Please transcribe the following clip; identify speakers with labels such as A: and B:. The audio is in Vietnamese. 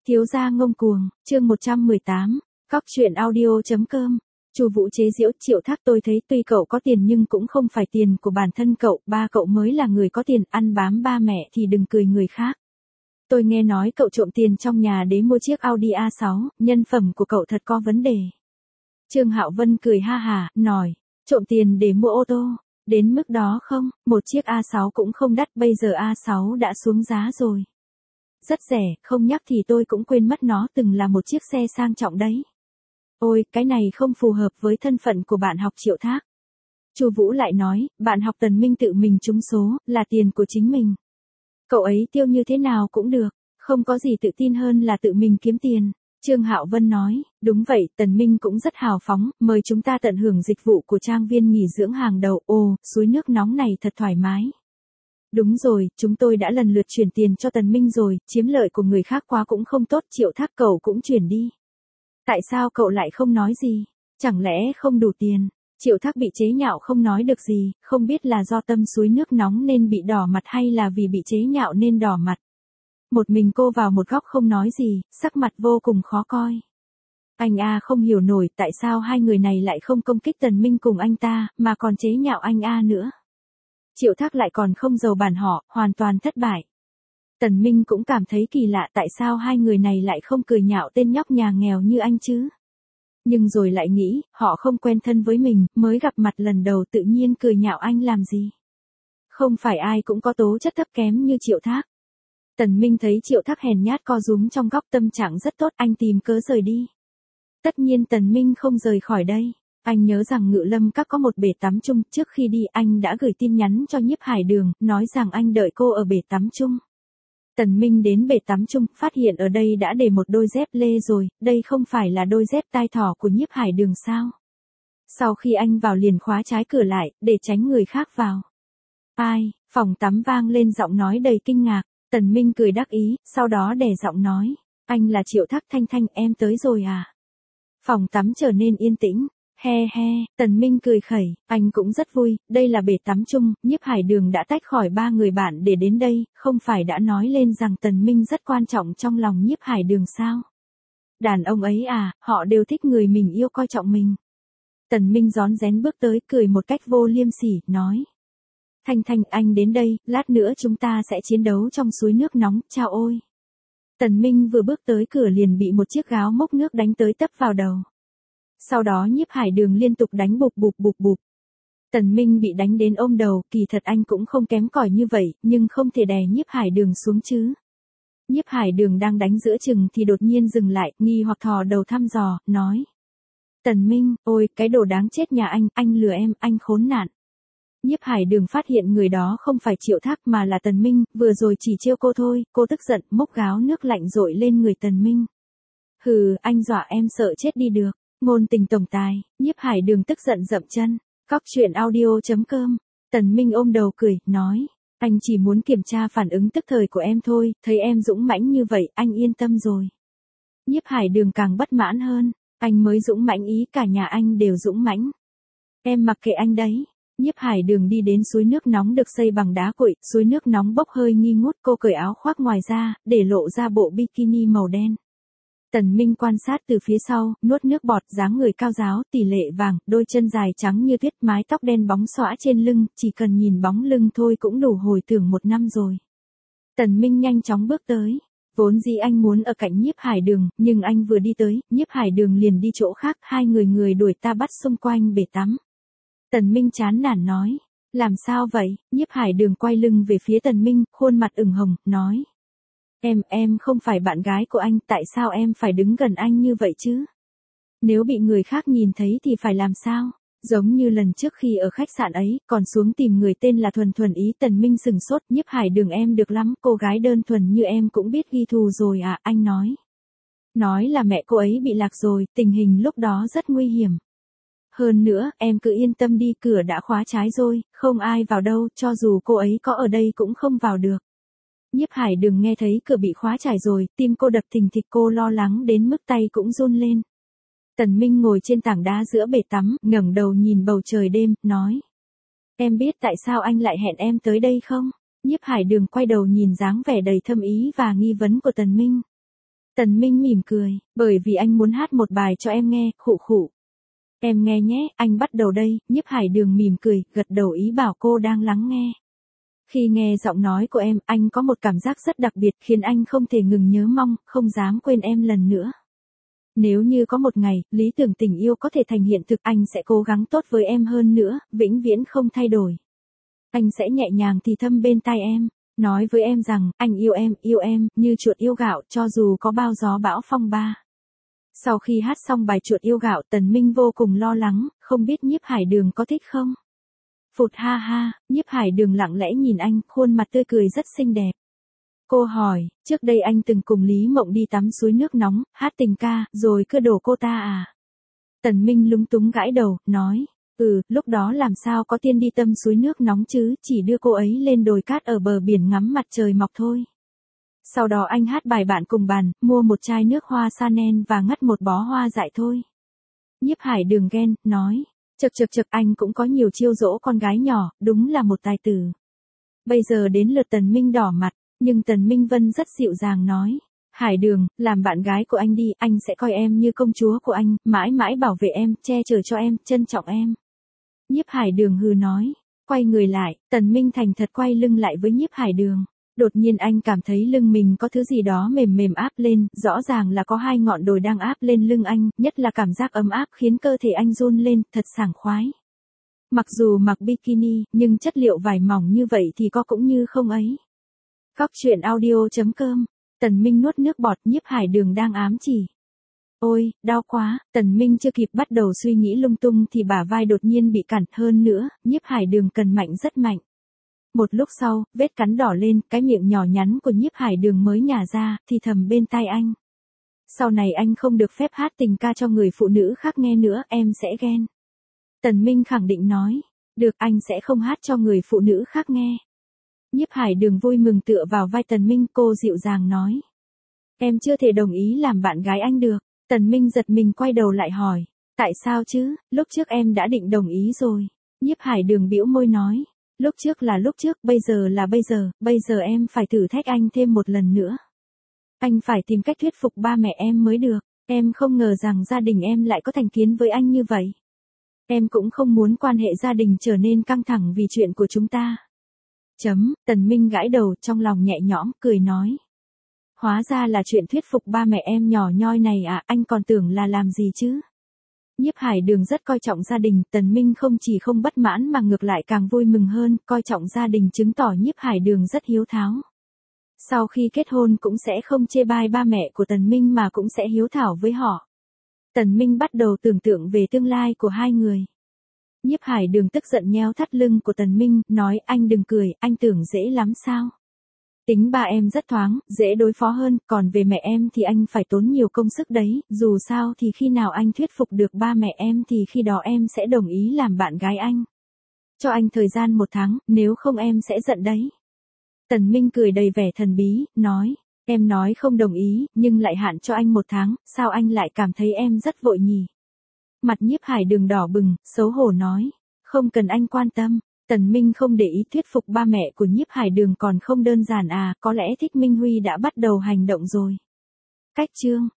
A: Thiếu gia ngông cuồng, chương 118, cóc truyện audio.com. Chu Vũ chế giễu Triệu Thác, tôi thấy tuy cậu có tiền nhưng cũng không phải tiền của bản thân cậu, ba cậu mới là người có tiền, ăn bám ba mẹ thì đừng cười người khác. Tôi nghe nói cậu trộm tiền trong nhà để mua chiếc Audi A6, nhân phẩm của cậu thật có vấn đề. Trương Hạo Vân cười ha hả, nói, trộm tiền để mua ô tô, đến mức đó không, một chiếc A6 cũng không đắt, bây giờ A6 đã xuống giá rồi. Rất rẻ, không nhắc thì tôi cũng quên mất nó từng là một chiếc xe sang trọng đấy. Ôi, cái này không phù hợp với thân phận của bạn học Triệu Thác. Chu Vũ lại nói, bạn học Tần Minh tự mình trúng số, là tiền của chính mình. Cậu ấy tiêu như thế nào cũng được, không có gì tự tin hơn là tự mình kiếm tiền. Trương Hạo Vân nói, đúng vậy, Tần Minh cũng rất hào phóng, mời chúng ta tận hưởng dịch vụ của trang viên nghỉ dưỡng hàng đầu, ồ, suối nước nóng này thật thoải mái. Đúng rồi, chúng tôi đã lần lượt chuyển tiền cho Tần Minh rồi, chiếm lợi của người khác quá cũng không tốt, Triệu Thác cậu cũng chuyển đi. Tại sao cậu lại không nói gì? Chẳng lẽ không đủ tiền? Triệu Thác bị chế nhạo không nói được gì, không biết là do tâm suối nước nóng nên bị đỏ mặt hay là vì bị chế nhạo nên đỏ mặt. Một mình cô vào một góc không nói gì, sắc mặt vô cùng khó coi. Anh không hiểu nổi tại sao hai người này lại không công kích Tần Minh cùng anh ta, mà còn chế nhạo anh nữa. Triệu Thác lại còn không giàu bản họ, hoàn toàn thất bại. Tần Minh cũng cảm thấy kỳ lạ tại sao hai người này lại không cười nhạo tên nhóc nhà nghèo như anh chứ. Nhưng rồi lại nghĩ, họ không quen thân với mình, mới gặp mặt lần đầu tự nhiên cười nhạo anh làm gì. Không phải ai cũng có tố chất thấp kém như Triệu Thác. Tần Minh thấy Triệu Thác hèn nhát co rúm trong góc, tâm trạng rất tốt, anh tìm cớ rời đi. Tất nhiên Tần Minh không rời khỏi đây. Anh nhớ rằng Ngự Lâm Các có một bể tắm chung, trước khi đi anh đã gửi tin nhắn cho Nhiếp Hải Đường, nói rằng anh đợi cô ở bể tắm chung. Tần Minh đến bể tắm chung, phát hiện ở đây đã để một đôi dép lê rồi, đây không phải là đôi dép tai thỏ của Nhiếp Hải Đường sao? Sau khi anh vào liền khóa trái cửa lại, để tránh người khác vào. Ai, phòng tắm vang lên giọng nói đầy kinh ngạc, Tần Minh cười đắc ý, sau đó đè giọng nói, anh là Triệu Thác, Thanh Thanh, em tới rồi à? Phòng tắm trở nên yên tĩnh. He he, Tần Minh cười khẩy, anh cũng rất vui, đây là bể tắm chung, Nhiếp Hải Đường đã tách khỏi ba người bạn để đến đây, không phải đã nói lên rằng Tần Minh rất quan trọng trong lòng Nhiếp Hải Đường sao? Đàn ông ấy họ đều thích người mình yêu coi trọng mình. Tần Minh rón rén bước tới, cười một cách vô liêm sỉ, nói. Thanh Thanh, anh đến đây, lát nữa chúng ta sẽ chiến đấu trong suối nước nóng, chao ôi. Tần Minh vừa bước tới cửa liền bị một chiếc gáo múc nước đánh tới tấp vào đầu. Sau đó Nhiếp Hải Đường liên tục đánh bụp bụp bụp bụp. Tần Minh bị đánh đến ôm đầu, kỳ thật anh cũng không kém cỏi như vậy, nhưng không thể đè Nhiếp Hải Đường xuống chứ. Nhiếp Hải Đường đang đánh giữa chừng thì đột nhiên dừng lại, nghi hoặc thò đầu thăm dò, nói. Tần Minh, ôi, cái đồ đáng chết nhà anh lừa em, anh khốn nạn. Nhiếp Hải Đường phát hiện người đó không phải Triệu Thác mà là Tần Minh, vừa rồi chỉ trêu cô thôi, cô tức giận, múc gáo nước lạnh dội lên người Tần Minh. Hừ, anh dọa em sợ chết đi được. Ngôn tình tổng tài, Nhiếp Hải Đường tức giận dậm chân. Cóc truyện audio.com. Tần Minh ôm đầu cười, nói. Anh chỉ muốn kiểm tra phản ứng tức thời của em thôi, thấy em dũng mãnh như vậy, anh yên tâm rồi. Nhiếp Hải Đường càng bất mãn hơn. Anh mới dũng mãnh ý, cả nhà anh đều dũng mãnh. Em mặc kệ anh đấy. Nhiếp Hải Đường đi đến suối nước nóng được xây bằng đá cuội, suối nước nóng bốc hơi nghi ngút, cô cởi áo khoác ngoài ra, để lộ ra bộ bikini màu đen. Tần Minh quan sát từ phía sau, nuốt nước bọt, dáng người cao ráo, tỷ lệ vàng, đôi chân dài trắng như tuyết, mái tóc đen bóng xõa trên lưng, chỉ cần nhìn bóng lưng thôi cũng đủ hồi tưởng 1 năm rồi. Tần Minh nhanh chóng bước tới. Vốn dĩ anh muốn ở cạnh Nhiếp Hải Đường, nhưng anh vừa đi tới, Nhiếp Hải Đường liền đi chỗ khác, hai người đuổi ta bắt xung quanh bể tắm. Tần Minh chán nản nói, làm sao vậy? Nhiếp Hải Đường quay lưng về phía Tần Minh, khuôn mặt ửng hồng, nói. Em không phải bạn gái của anh, tại sao em phải đứng gần anh như vậy chứ? Nếu bị người khác nhìn thấy thì phải làm sao? Giống như lần trước khi ở khách sạn ấy, còn xuống tìm người tên là Thuần Thuần ý. Tần Minh sừng sốt, Nhiếp Hải Đường em được lắm, cô gái đơn thuần như em cũng biết ghi thù rồi à, anh nói. Nói là mẹ cô ấy bị lạc rồi, tình hình lúc đó rất nguy hiểm. Hơn nữa, em cứ yên tâm đi, cửa đã khóa trái rồi, không ai vào đâu, cho dù cô ấy có ở đây cũng không vào được. Nhiếp Hải Đường nghe thấy cửa bị khóa trái rồi, tim cô đập thình thịch, cô lo lắng đến mức tay cũng run lên. Tần Minh ngồi trên tảng đá giữa bể tắm, ngẩng đầu nhìn bầu trời đêm, nói. Em biết tại sao anh lại hẹn em tới đây không? Nhiếp Hải Đường quay đầu nhìn dáng vẻ đầy thâm ý và nghi vấn của Tần Minh. Tần Minh mỉm cười, bởi vì anh muốn hát một bài cho em nghe, khụ khụ. Em nghe nhé, anh bắt đầu đây. Nhiếp Hải Đường mỉm cười, gật đầu ý bảo cô đang lắng nghe. Khi nghe giọng nói của em, anh có một cảm giác rất đặc biệt khiến anh không thể ngừng nhớ mong, không dám quên em lần nữa. Nếu như có một ngày, lý tưởng tình yêu có thể thành hiện thực, anh sẽ cố gắng tốt với em hơn nữa, vĩnh viễn không thay đổi. Anh sẽ nhẹ nhàng thì thầm bên tai em, nói với em rằng, anh yêu em, như chuột yêu gạo, cho dù có bao gió bão phong ba. Sau khi hát xong bài chuột yêu gạo, Tần Minh vô cùng lo lắng, không biết Nhiếp Hải Đường có thích không? Phụt ha ha, Nhiếp Hải Đường lặng lẽ nhìn anh, khuôn mặt tươi cười rất xinh đẹp. Cô hỏi, trước đây anh từng cùng Lý Mộng đi tắm suối nước nóng, hát tình ca, rồi cưa đổ cô ta à? Tần Minh lúng túng gãi đầu, nói, lúc đó làm sao có tiên đi tâm suối nước nóng chứ, chỉ đưa cô ấy lên đồi cát ở bờ biển ngắm mặt trời mọc thôi. Sau đó anh hát bài bạn cùng bàn, mua một chai nước hoa Chanel và ngắt một bó hoa dại thôi. Nhiếp Hải Đường ghen, nói, chực anh cũng có nhiều chiêu dỗ con gái nhỏ, đúng là một tài tử. Bây giờ đến lượt Tần Minh đỏ mặt, nhưng Tần Minh Vân rất dịu dàng nói, Hải Đường, làm bạn gái của anh đi, anh sẽ coi em như công chúa của anh, mãi mãi bảo vệ em, che chở cho em, trân trọng em. Nhiếp Hải Đường hừ nói, quay người lại, Tần Minh thành thật quay lưng lại với Nhiếp Hải Đường. Đột nhiên anh cảm thấy lưng mình có thứ gì đó mềm mềm áp lên, rõ ràng là có hai ngọn đồi đang áp lên lưng anh, nhất là cảm giác ấm áp khiến cơ thể anh run lên, thật sảng khoái. Mặc dù mặc bikini, nhưng chất liệu vải mỏng như vậy thì có cũng như không ấy. Góc truyện audio.com, Tần Minh nuốt nước bọt, Nhiếp Hải Đường đang ám chỉ. Ôi, đau quá, Tần Minh chưa kịp bắt đầu suy nghĩ lung tung thì bả vai đột nhiên bị cản, hơn nữa, Nhiếp Hải Đường cần mạnh rất mạnh. Một lúc sau, vết cắn đỏ lên, cái miệng nhỏ nhắn của Nhiếp Hải Đường mới nhả ra, thì thầm bên tai anh. Sau này anh không được phép hát tình ca cho người phụ nữ khác nghe nữa, em sẽ ghen. Tần Minh khẳng định nói, được, anh sẽ không hát cho người phụ nữ khác nghe. Nhiếp Hải Đường vui mừng tựa vào vai Tần Minh, cô dịu dàng nói. Em chưa thể đồng ý làm bạn gái anh được. Tần Minh giật mình quay đầu lại hỏi, tại sao chứ, lúc trước em đã định đồng ý rồi. Nhiếp Hải Đường bĩu môi nói, lúc trước là lúc trước, bây giờ là bây giờ em phải thử thách anh thêm một lần nữa. Anh phải tìm cách thuyết phục ba mẹ em mới được, em không ngờ rằng gia đình em lại có thành kiến với anh như vậy. Em cũng không muốn quan hệ gia đình trở nên căng thẳng vì chuyện của chúng ta. Tần Minh gãi đầu, trong lòng nhẹ nhõm, cười nói. Hóa ra là chuyện thuyết phục ba mẹ em nhỏ nhoi này à, anh còn tưởng là làm gì chứ. Nhiếp Hải Đường rất coi trọng gia đình, Tần Minh không chỉ không bất mãn mà ngược lại càng vui mừng hơn, coi trọng gia đình chứng tỏ Nhiếp Hải Đường rất hiếu tháo. Sau khi kết hôn cũng sẽ không chê bai ba mẹ của Tần Minh mà cũng sẽ hiếu thảo với họ. Tần Minh bắt đầu tưởng tượng về tương lai của hai người. Nhiếp Hải Đường tức giận nheo thắt lưng của Tần Minh, nói anh đừng cười, anh tưởng dễ lắm sao. Tính ba em rất thoáng, dễ đối phó hơn, còn về mẹ em thì anh phải tốn nhiều công sức đấy, dù sao thì khi nào anh thuyết phục được ba mẹ em thì khi đó em sẽ đồng ý làm bạn gái anh. Cho anh thời gian 1 tháng, nếu không em sẽ giận đấy. Tần Minh cười đầy vẻ thần bí, nói, em nói không đồng ý, nhưng lại hạn cho anh 1 tháng, sao anh lại cảm thấy em rất vội nhỉ? Mặt Nhiếp Hải Đường đỏ bừng, xấu hổ nói, không cần anh quan tâm. Tần Minh không để ý thuyết phục ba mẹ của Nhiếp Hải Đường còn không đơn giản à, có lẽ Thích Minh Huy đã bắt đầu hành động rồi. Cách chương